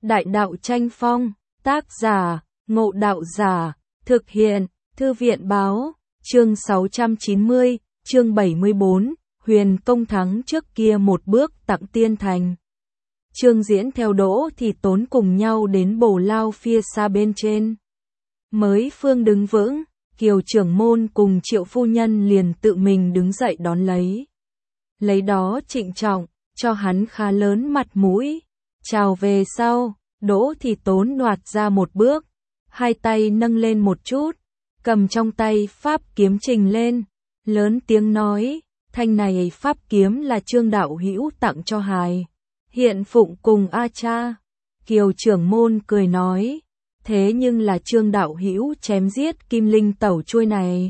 Đại đạo tranh phong, tác giả, Ngộ Đạo Giả, thực hiện, Thư viện báo, chương 690, chương 74, Huyền Công thắng trước kia một bước tặng tiên thành. Trương Diễn theo Đỗ Thì Tốn cùng nhau đến bồ lao phía xa bên trên. Mới phương đứng vững, Kiều trưởng môn cùng Triệu phu nhân liền tự mình đứng dậy đón lấy. Lấy đó trịnh trọng, cho hắn khá lớn mặt mũi. Chào về sau, Đỗ Thì Tốn đoạt ra một bước, hai tay nâng lên một chút, cầm trong tay pháp kiếm trình lên, lớn tiếng nói, thanh này pháp kiếm là Trương đạo hữu tặng cho hài. Hiện phụng cùng A cha. Kiều trưởng môn cười nói, thế nhưng là Trương đạo hữu chém giết Kim Linh tẩu chuôi này.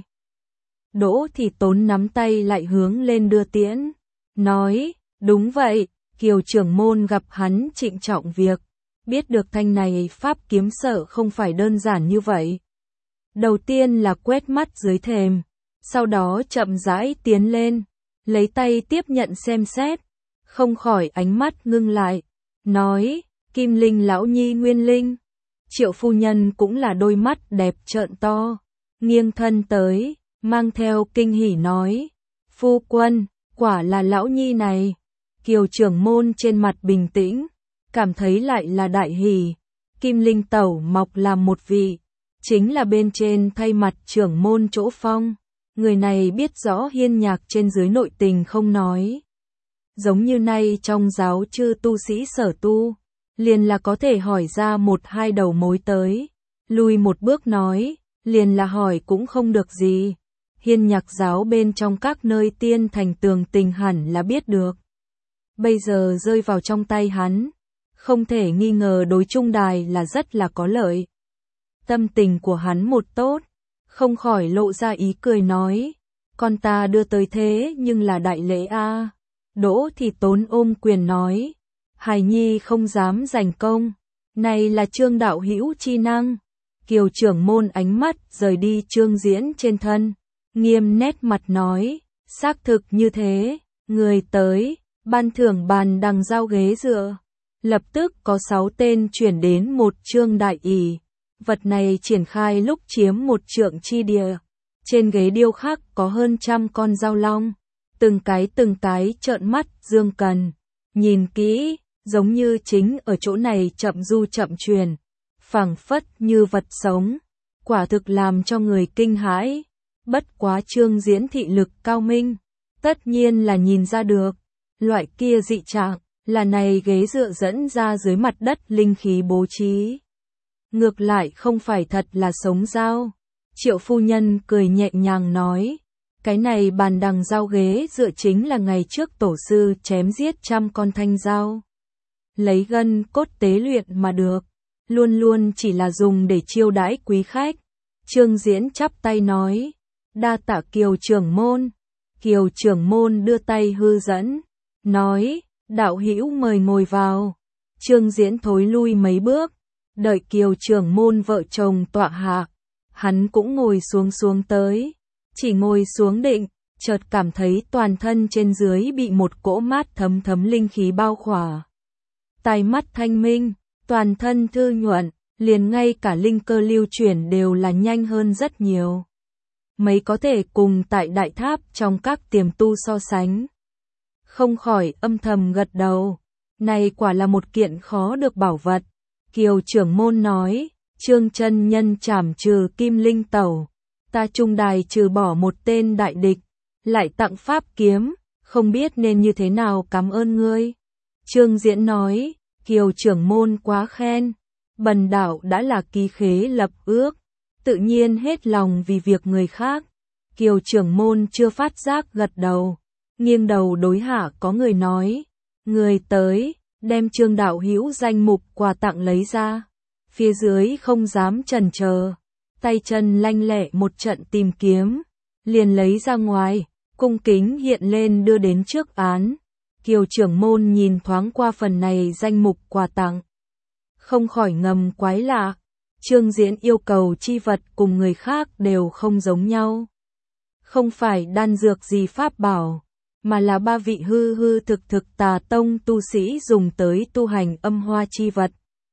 Đỗ Thì Tốn nắm tay lại hướng lên đưa tiễn, nói, đúng vậy. Kiều trưởng môn gặp hắn trịnh trọng việc, biết được thanh này pháp kiếm sợ không phải đơn giản như vậy. Đầu tiên là quét mắt dưới thềm, sau đó chậm rãi tiến lên, lấy tay tiếp nhận xem xét, không khỏi ánh mắt ngưng lại, nói, Kim Linh lão nhi nguyên linh. Triệu phu nhân cũng là đôi mắt đẹp trợn to, nghiêng thân tới, mang theo kinh hỉ nói, phu quân, quả là lão nhi này. Kiều trưởng môn trên mặt bình tĩnh, cảm thấy lại là đại hỉ. Kim Linh tẩu mọc làm một vị, chính là bên trên thay mặt trưởng môn chỗ phong. Người này biết rõ hiên nhạc trên dưới nội tình không nói. Giống như nay trong giáo chư tu sĩ sở tu, liền là có thể hỏi ra một hai đầu mối tới. Lùi một bước nói, liền là hỏi cũng không được gì. Hiên nhạc giáo bên trong các nơi tiên thành tường tình hẳn là biết được. Bây giờ rơi vào trong tay hắn, không thể nghi ngờ đối trung đài là rất là có lợi. Tâm tình của hắn một tốt, không khỏi lộ ra ý cười nói, con ta đưa tới thế nhưng là đại lễ a. Đỗ Thì Tốn ôm quyền nói, hài nhi không dám giành công, này là Trương đạo hữu chi năng. Kiều trưởng môn ánh mắt rời đi Trương Diễn trên thân, nghiêm nét mặt nói, xác thực như thế, người tới. Ban thưởng bàn đằng giao ghế dựa, lập tức có 6 tên chuyển đến một trương đại ỷ. Vật này triển khai lúc chiếm một trượng chi địa. Trên ghế điêu khắc có hơn 100 con dao long, từng cái trợn mắt dương cần. Nhìn kỹ, giống như chính ở chỗ này chậm du chậm truyền, phảng phất như vật sống, quả thực làm cho người kinh hãi. Bất quá Trương Diễn thị lực cao minh, tất nhiên là nhìn ra được. Loại kia dị trạng, là này ghế dựa dẫn ra dưới mặt đất linh khí bố trí. Ngược lại không phải thật là sống dao. Triệu phu nhân cười nhẹ nhàng nói, cái này bàn đằng dao ghế dựa chính là ngày trước tổ sư chém giết 100 con thanh dao. Lấy gân cốt tế luyện mà được, luôn luôn chỉ là dùng để chiêu đãi quý khách. Trương Diễn chắp tay nói, đa tạ Kiều trưởng môn. Kiều trưởng môn đưa tay hư dẫn, nói, đạo hữu mời ngồi vào. Trương Diễn thối lui mấy bước, đợi Kiều trưởng môn vợ chồng tọa hạ, hắn cũng ngồi xuống tới, chỉ ngồi xuống định, chợt cảm thấy toàn thân trên dưới bị một cỗ mát thấm thấm linh khí bao khỏa. Tai mắt thanh minh, toàn thân thư nhuận, liền ngay cả linh cơ lưu chuyển đều là nhanh hơn rất nhiều. Mấy có thể cùng tại đại tháp trong các tiềm tu so sánh. Không khỏi âm thầm gật đầu, này quả là một kiện khó được bảo vật. Kiều trưởng môn nói, Trương chân nhân trảm trừ Kim Linh tẩu, ta trung đài trừ bỏ một tên đại địch, lại tặng pháp kiếm, không biết nên như thế nào cảm ơn ngươi. Trương Diễn nói, Kiều trưởng môn quá khen, bần đạo đã là ký khế lập ước, tự nhiên hết lòng vì việc người khác. Kiều trưởng môn chưa phát giác gật đầu. Nghiêng đầu đối hạ có người nói, người tới, đem Trương đạo hữu danh mục quà tặng lấy ra. Phía dưới không dám chần chờ, tay chân lanh lẹ một trận tìm kiếm, liền lấy ra ngoài, cung kính hiện lên đưa đến trước án. Kiều trưởng môn nhìn thoáng qua phần này danh mục quà tặng, không khỏi ngầm quái lạ. Trương Diễn yêu cầu chi vật cùng người khác đều không giống nhau, không phải đan dược gì pháp bảo, mà là 3 vị hư thực tà tông tu sĩ dùng tới tu hành âm hoa chi vật.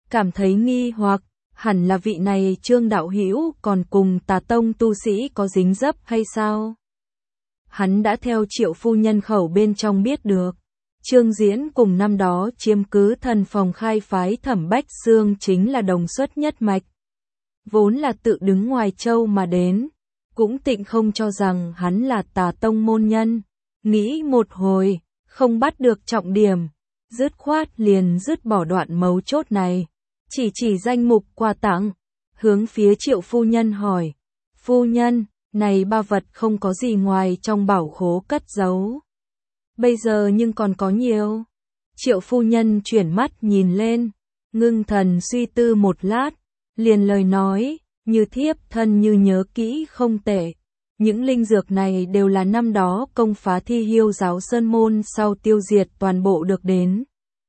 cảm thấy nghi hoặc, hẳn là vị này Trương đạo hữu còn cùng Tà Tông tu sĩ có dính dấp hay sao? Hắn đã theo Triệu phu nhân khẩu bên trong biết được, Trương Diễn cùng năm đó chiếm cứ thần phòng khai phái Thẩm Bách Xương chính là đồng xuất nhất mạch. Vốn là tự đứng ngoài châu mà đến, cũng tịnh không cho rằng hắn là Tà Tông môn nhân. Nghĩ một hồi, không bắt được trọng điểm, dứt khoát liền dứt bỏ đoạn mấu chốt này. Chỉ danh mục quà tặng, hướng phía Triệu phu nhân hỏi, phu nhân, này ba vật không có gì ngoài trong bảo khố cất giấu. Bây giờ nhưng còn có nhiều. Triệu phu nhân chuyển mắt nhìn lên, ngưng thần suy tư một lát, liền lời nói, như thiếp thân như nhớ kỹ không tệ. Những linh dược này đều là năm đó công phá Thi Hiêu giáo sơn môn sau tiêu diệt toàn bộ được đến.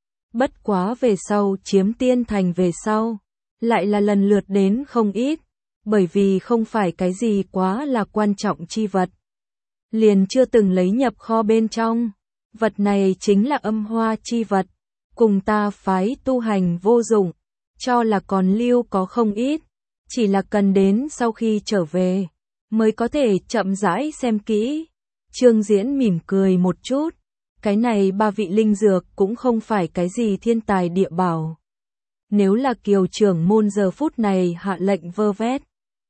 Bất quá về sau chiếm tiên thành về sau, lại là lần lượt đến không ít, bởi vì không phải cái gì quá là quan trọng chi vật. Liền chưa từng lấy nhập kho bên trong, vật này chính là âm hoa chi vật, cùng ta phái tu hành vô dụng, cho là còn lưu có không ít, chỉ là cần đến sau khi trở về, mới có thể chậm rãi xem kỹ. Trương Diễn mỉm cười một chút. Cái này ba vị linh dược cũng không phải cái gì thiên tài địa bảo. Nếu là Kiều trưởng môn giờ phút này hạ lệnh vơ vét,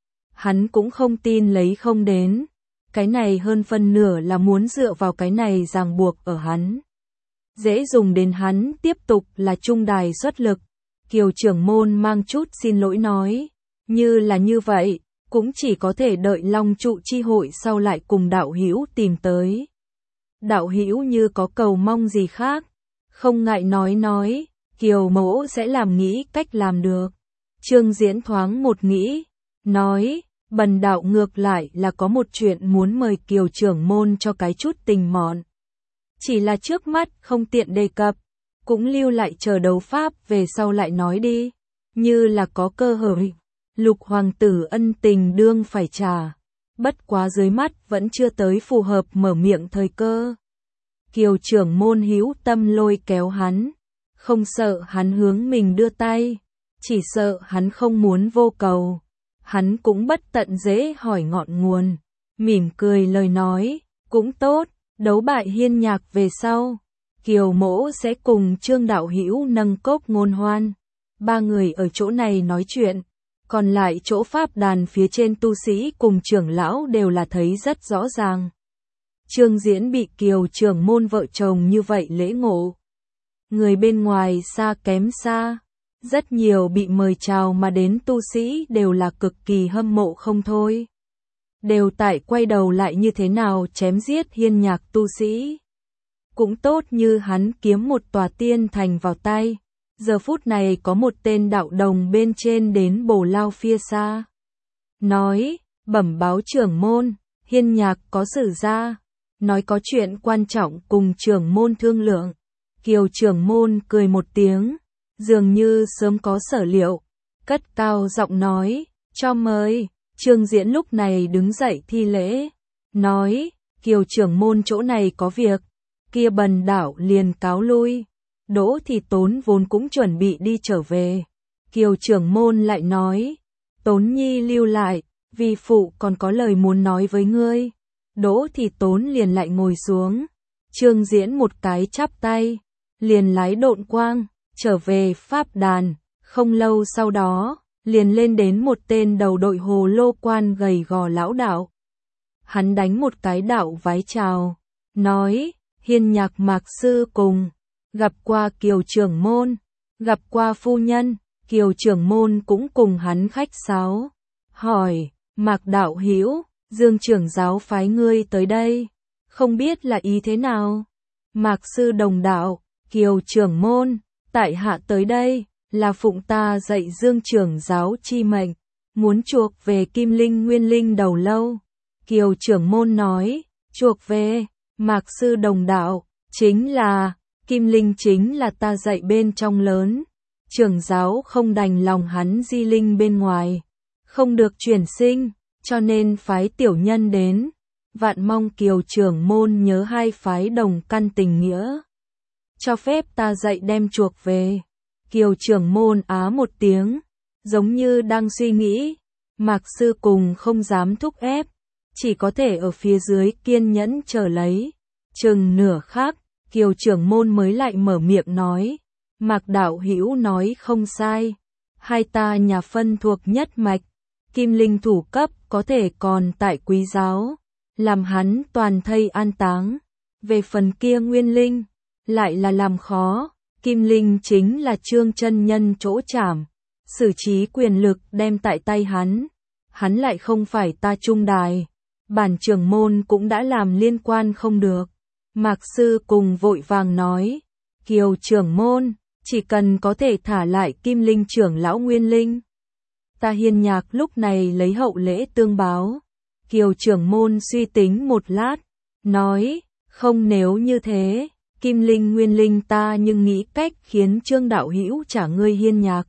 hắn cũng không tin lấy không đến. Cái này hơn phân nửa là muốn dựa vào cái này ràng buộc ở hắn. Dễ dùng đến hắn tiếp tục là trung đài xuất lực. Kiều trưởng môn mang chút xin lỗi nói, như là như vậy, cũng chỉ có thể đợi Long trụ chi hội sau lại cùng đạo hữu tìm tới. Đạo hữu như có cầu mong gì khác, không ngại nói, Kiều mỗ sẽ làm nghĩ cách làm được. Trương Diễn thoáng một nghĩ, nói, bần đạo ngược lại là có một chuyện muốn mời Kiều trưởng môn cho cái chút tình mọn. Chỉ là trước mắt không tiện đề cập, cũng lưu lại chờ đấu pháp về sau lại nói đi, như là có cơ hội. Lục hoàng tử ân tình đương phải trả, bất quá dưới mắt vẫn chưa tới phù hợp mở miệng thời cơ. Kiều trưởng môn hữu tâm lôi kéo hắn, không sợ hắn hướng mình đưa tay, chỉ sợ hắn không muốn vô cầu. Hắn cũng bất tận dễ hỏi ngọn nguồn, mỉm cười lời nói, cũng tốt, đấu bại Hiên Nhạc về sau, Kiều mỗ sẽ cùng Trương đạo hữu nâng cốc ngôn hoan. Ba người ở chỗ này nói chuyện, còn lại chỗ pháp đàn phía trên tu sĩ cùng trưởng lão đều là thấy rất rõ ràng. Trương Diễn bị Kiều trưởng môn vợ chồng như vậy lễ ngộ. Người bên ngoài xa kém xa, rất nhiều bị mời chào mà đến tu sĩ đều là cực kỳ hâm mộ không thôi. Đều tại quay đầu lại như thế nào chém giết Hiên Nhạc tu sĩ. Cũng tốt như hắn kiếm một tòa tiên thành vào tay. Giờ phút này có một tên đạo đồng bên trên đến bổ lao phía xa. Nói, bẩm báo trưởng môn, Hiên Nhạc có sử ra. Nói có chuyện quan trọng cùng trưởng môn thương lượng. Kiều trưởng môn cười một tiếng, dường như sớm có sở liệu, cất cao giọng nói, cho mời. Trương Diễn lúc này đứng dậy thi lễ, nói, Kiều trưởng môn chỗ này có việc, kia bần đạo liền cáo lui. Đỗ Thì Tốn vốn cũng chuẩn bị đi trở về. Kiều trưởng môn lại nói, Tốn nhi lưu lại, vì phụ còn có lời muốn nói với ngươi. Đỗ Thì Tốn liền lại ngồi xuống. Trương Diễn một cái chắp tay, liền lái độn quang, trở về pháp đàn. Không lâu sau đó, liền lên đến một tên đầu đội hồ lô quan gầy gò lão đạo. Hắn đánh một cái đạo vái chào, nói, Hiên Nhạc Mạc sư cùng, gặp qua Kiều trưởng môn, gặp qua phu nhân. Kiều trưởng môn cũng cùng hắn khách sáo, hỏi, Mạc đạo hữu, Dương trưởng giáo phái ngươi tới đây, không biết là ý thế nào? Mạc sư đồng đạo, Kiều trưởng môn, tại hạ tới đây, là phụng ta dạy Dương trưởng giáo chi mệnh, muốn chuộc về Kim Linh Nguyên Linh đầu lâu. Kiều trưởng môn nói, chuộc về. Mạc sư đồng đạo, chính là, Kim Linh chính là ta dạy bên trong lớn. Trưởng giáo không đành lòng hắn di linh bên ngoài, không được chuyển sinh, cho nên phái tiểu nhân đến. Vạn mong Kiều trưởng môn nhớ hai phái đồng căn tình nghĩa, cho phép ta dạy đem chuộc về. Kiều trưởng môn á một tiếng, giống như đang suy nghĩ. Mạc sư cùng không dám thúc ép, chỉ có thể ở phía dưới kiên nhẫn chờ lấy. Chừng nửa khắc, Kiều trưởng môn mới lại mở miệng nói, Mạc đạo hữu nói không sai, hai ta nhà phân thuộc nhất mạch, kim linh thủ cấp có thể còn tại quý giáo, làm hắn toàn thây an táng. Về phần kia nguyên linh, lại là làm khó, kim linh chính là Trương chân nhân chỗ trảm, xử trí quyền lực đem tại tay hắn lại không phải ta trung đài, bản trưởng môn cũng đã làm liên quan không được. Mạc sư cùng vội vàng nói, Kiều trưởng môn, chỉ cần có thể thả lại kim linh trưởng lão nguyên linh. Ta Hiên Nhạc lúc này lấy hậu lễ tương báo. Kiều trưởng môn suy tính một lát, nói, không nếu như thế, kim linh nguyên linh ta nhưng nghĩ cách khiến Trương đạo hữu trả ngươi Hiên Nhạc.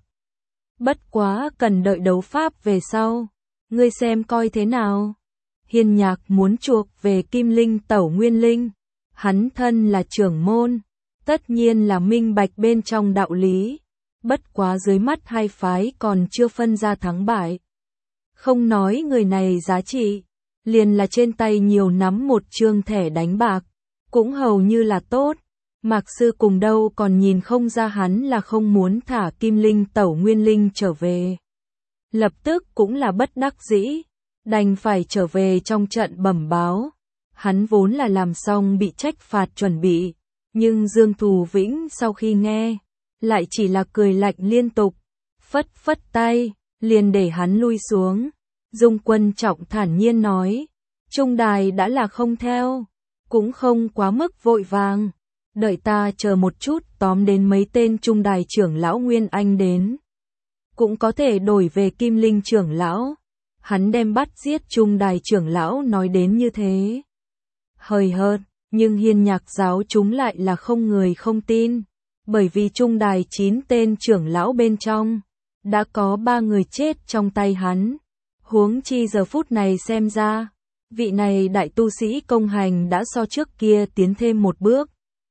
Bất quá cần đợi đấu pháp về sau, ngươi xem coi thế nào. Hiên Nhạc muốn chuộc về kim linh tẩu nguyên linh, hắn thân là trưởng môn, tất nhiên là minh bạch bên trong đạo lý, bất quá dưới mắt hai phái còn chưa phân ra thắng bại. Không nói người này giá trị, liền là trên tay nhiều nắm một trương thẻ đánh bạc, cũng hầu như là tốt. Mạc sư cùng đâu còn nhìn không ra hắn là không muốn thả kim linh tẩu nguyên linh trở về. Lập tức cũng là bất đắc dĩ, đành phải trở về trong trận bẩm báo. Hắn vốn là làm xong bị trách phạt chuẩn bị, nhưng Dương Thù Vĩnh sau khi nghe, lại chỉ là cười lạnh liên tục, phất phất tay, liền để hắn lui xuống. Dung Quân Trọng thản nhiên nói, trung đài đã là không theo, cũng không quá mức vội vàng, đợi ta chờ một chút tóm đến mấy tên trung đài trưởng lão Nguyên Anh đến. Cũng có thể đổi về kim linh trưởng lão. Hắn đem bắt giết trung đài trưởng lão nói đến như thế. Hời hợt, nhưng Hiên Nhạc giáo chúng lại là không người không tin. Bởi vì trung đài 9 tên trưởng lão bên trong, đã có 3 người chết trong tay hắn. Huống chi giờ phút này xem ra, vị này đại tu sĩ công hành đã so trước kia tiến thêm một bước.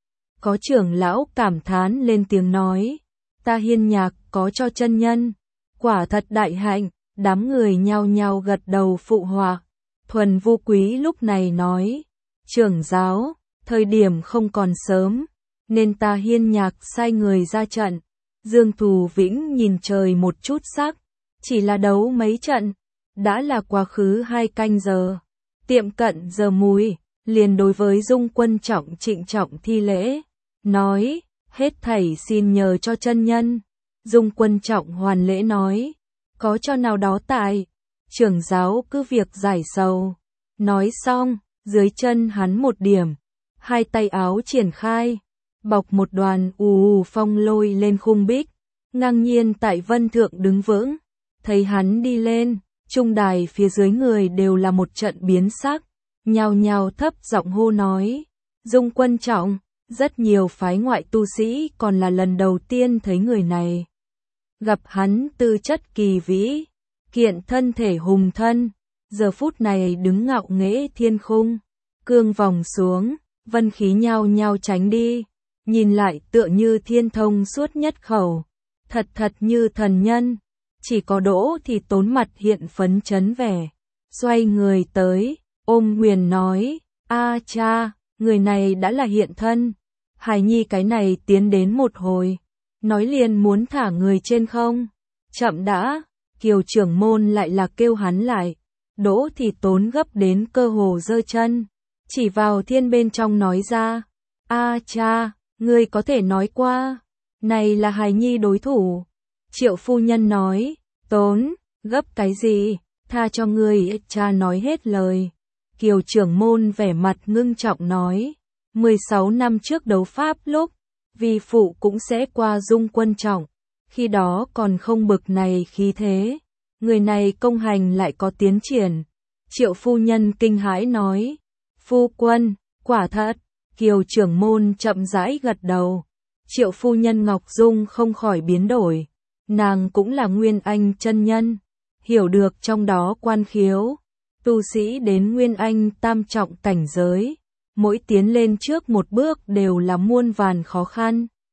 Có trưởng lão cảm thán lên tiếng nói, ta Hiên Nhạc có cho chân nhân, quả thật đại hạnh. Đám người nhao nhao gật đầu phụ họa. Thuần Vu Quý lúc này nói, trưởng giáo, thời điểm không còn sớm, nên ta Hiên Nhạc sai người ra trận. Dương Thù Vĩnh nhìn trời một chút sắc, chỉ là đấu mấy trận, đã là quá khứ 2 canh giờ. Tiệm cận giờ mùi, liền đối với Dung Quân Trọng trịnh trọng thi lễ, nói, hết thảy xin nhờ cho chân nhân. Dung Quân Trọng hoàn lễ nói, có cho nào đó tại, trưởng giáo cứ việc giải sầu. Nói xong, dưới chân hắn một điểm, hai tay áo triển khai, bọc một đoàn ù phong lôi lên khung bích, ngang nhiên tại vân thượng đứng vững. Thấy hắn đi lên, trung đài phía dưới người đều là một trận biến sắc, nhao nhao thấp giọng hô nói, Dung Quân Trọng, rất nhiều phái ngoại tu sĩ còn là lần đầu tiên thấy người này. Gặp hắn tư chất kỳ vĩ, kiện thân thể hùng thân, giờ phút này đứng ngạo nghễ thiên khung, cương vòng xuống, vân khí nhao nhao tránh đi, nhìn lại tựa như thiên thông suốt nhất khẩu, thật như thần nhân. Chỉ có Đỗ thì Tốn mặt hiện phấn chấn vẻ, xoay người tới, ôm Huyền nói, a cha, người này đã là hiện thân. Hải Nhi cái này tiến đến một hồi, nói liền muốn thả người trên không. Chậm đã, Kiều trưởng môn lại là kêu hắn lại. Đỗ thì Tốn gấp đến cơ hồ giơ chân, chỉ vào thiên bên trong nói ra, a cha, ngươi có thể nói qua, này là Hải Nhi đối thủ. Triệu phu nhân nói, Tốn, gấp cái gì, tha cho ngươi. Cha nói hết lời. Kiều trưởng môn vẻ mặt ngưng trọng nói, 16 năm trước đấu pháp lúc, vì phụ cũng sẽ qua Dung Quân Trọng, khi đó còn không bực này khí thế, người này công hành lại có tiến triển. Triệu phu nhân kinh hãi nói, phu quân, quả thật. Kiều trưởng môn chậm rãi gật đầu. Triệu phu nhân Ngọc Dung không khỏi biến đổi, nàng cũng là Nguyên Anh chân nhân, hiểu được trong đó quan khiếu. Tu sĩ đến Nguyên Anh tam trọng cảnh giới, mỗi tiến lên trước một bước đều là muôn vàn khó khăn.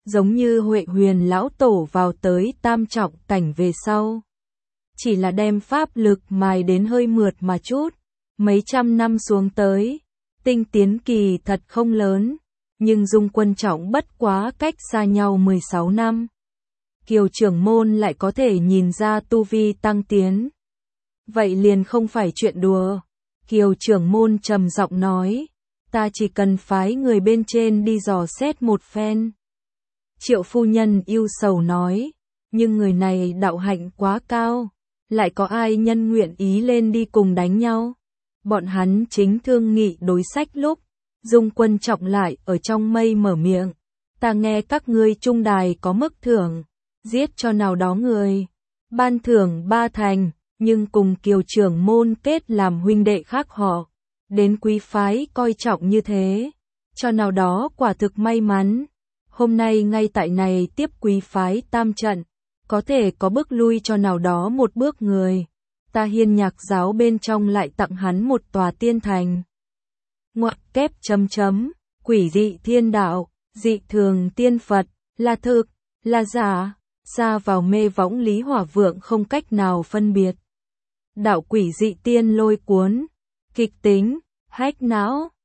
giống như Huệ Huyền lão tổ vào tới tam trọng cảnh về sau. Chỉ là đem pháp lực mài đến hơi mượt mà chút, mấy trăm năm xuống tới, tinh tiến kỳ thật không lớn, nhưng Dung Quân Trọng bất quá cách xa nhau 16 năm. Kiều trưởng môn lại có thể nhìn ra tu vi tăng tiến. Vậy liền không phải chuyện đùa. Kiều trưởng môn trầm giọng nói, ta chỉ cần phái người bên trên đi dò xét một phen. Triệu phu nhân ưu sầu nói, nhưng người này đạo hạnh quá cao, lại có ai nhân nguyện ý lên đi cùng đánh nhau. Bọn hắn chính thương nghị đối sách lúc, Dung Quân Trọng lại ở trong mây mở miệng, ta nghe các ngươi trung đài có mức thưởng, giết cho nào đó người, ban thưởng 3 thành, nhưng cùng Kiều trưởng môn kết làm huynh đệ khác họ, đến quý phái coi trọng như thế, cho nào đó quả thực may mắn. Hôm nay ngay tại này tiếp quý phái tam trận, có thể có bước lui cho nào đó một bước người. Ta Hiên Nhạc giáo bên trong lại tặng hắn một tòa tiên thành. Ngoặc kép chấm chấm, quỷ dị thiên đạo, dị thường tiên Phật, là thực, là giả, xa vào mê võng Lý Hỏa Vượng không cách nào phân biệt. Đạo quỷ dị tiên lôi cuốn, kịch tính, hách não,